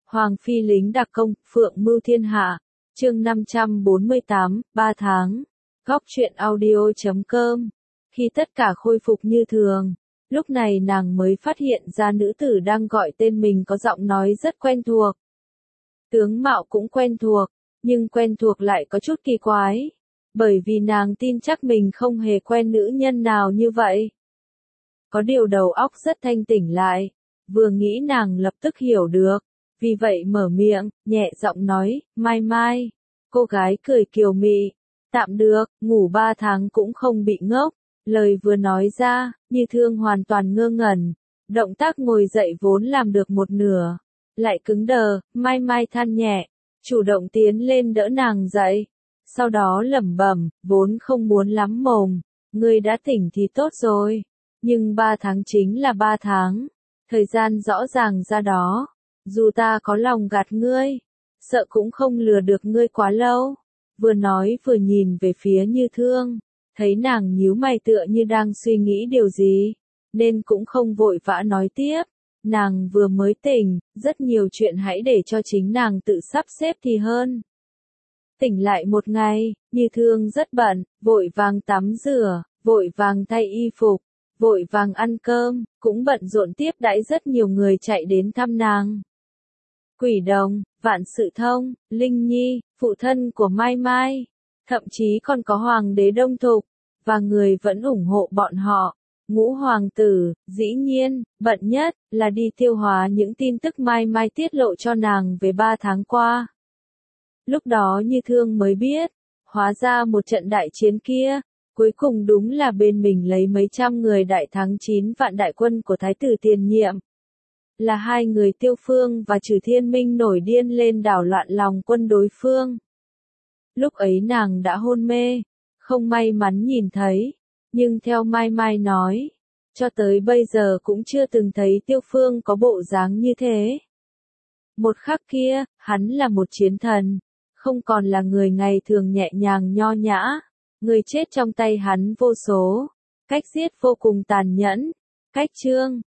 Hoàng phi lính đặc công, phượng mưu thiên hạ. Chương 548, 3 tháng. Góc truyện audio.com. Khi tất cả khôi phục như thường, lúc này nàng mới phát hiện ra nữ tử đang gọi tên mình có giọng nói rất quen thuộc. Tướng mạo cũng quen thuộc, nhưng quen thuộc lại có chút kỳ quái, bởi vì nàng tin chắc mình không hề quen nữ nhân nào như vậy. Có điều đầu óc rất thanh tỉnh lại, vừa nghĩ nàng lập tức hiểu được, vì vậy mở miệng, nhẹ giọng nói, Mai Mai. Cô gái cười kiều mị, tạm được, ngủ 3 tháng cũng không bị ngốc. Lời vừa nói ra, Như Thương hoàn toàn ngơ ngẩn, động tác ngồi dậy vốn làm được một nửa, lại cứng đờ. Mai Mai than nhẹ, chủ động tiến lên đỡ nàng dậy, sau đó lẩm bẩm, vốn không muốn lắm mồm, ngươi đã tỉnh thì tốt rồi, nhưng 3 tháng chính là 3 tháng, thời gian rõ ràng ra đó, dù ta có lòng gạt ngươi, sợ cũng không lừa được ngươi quá lâu. Vừa nói vừa nhìn về phía Như Thương, thấy nàng nhíu mày tựa như đang suy nghĩ điều gì, nên cũng không vội vã nói tiếp. Nàng vừa mới tỉnh, rất nhiều chuyện hãy để cho chính nàng tự sắp xếp thì hơn. Tỉnh lại một ngày, Như Thương rất bận, vội vàng tắm rửa, vội vàng thay y phục, vội vàng ăn cơm, cũng bận rộn tiếp đãi rất nhiều người chạy đến thăm nàng. Quỷ Đồng, Vạn Sự Thông, Linh Nhi, phụ thân của Mai Mai, thậm chí còn có Hoàng đế Đông Thục, và người vẫn ủng hộ bọn họ. Ngũ hoàng tử, dĩ nhiên, bận nhất là đi tiêu hóa những tin tức Mai Mai tiết lộ cho nàng về 3 tháng qua. Lúc đó Như Thương mới biết, hóa ra một trận đại chiến kia, cuối cùng đúng là bên mình lấy mấy trăm người đại thắng 9 vạn đại quân của Thái tử tiền nhiệm. Là hai người Tiêu Phương và Trừ Thiên Minh nổi điên lên đảo loạn lòng quân đối phương. Lúc ấy nàng đã hôn mê, không may mắn nhìn thấy, nhưng theo Mai Mai nói, cho tới bây giờ cũng chưa từng thấy Tiêu Phương có bộ dáng như thế. Một khắc kia, hắn là một chiến thần, không còn là người ngày thường nhẹ nhàng nho nhã, người chết trong tay hắn vô số, cách giết vô cùng tàn nhẫn. Cách chương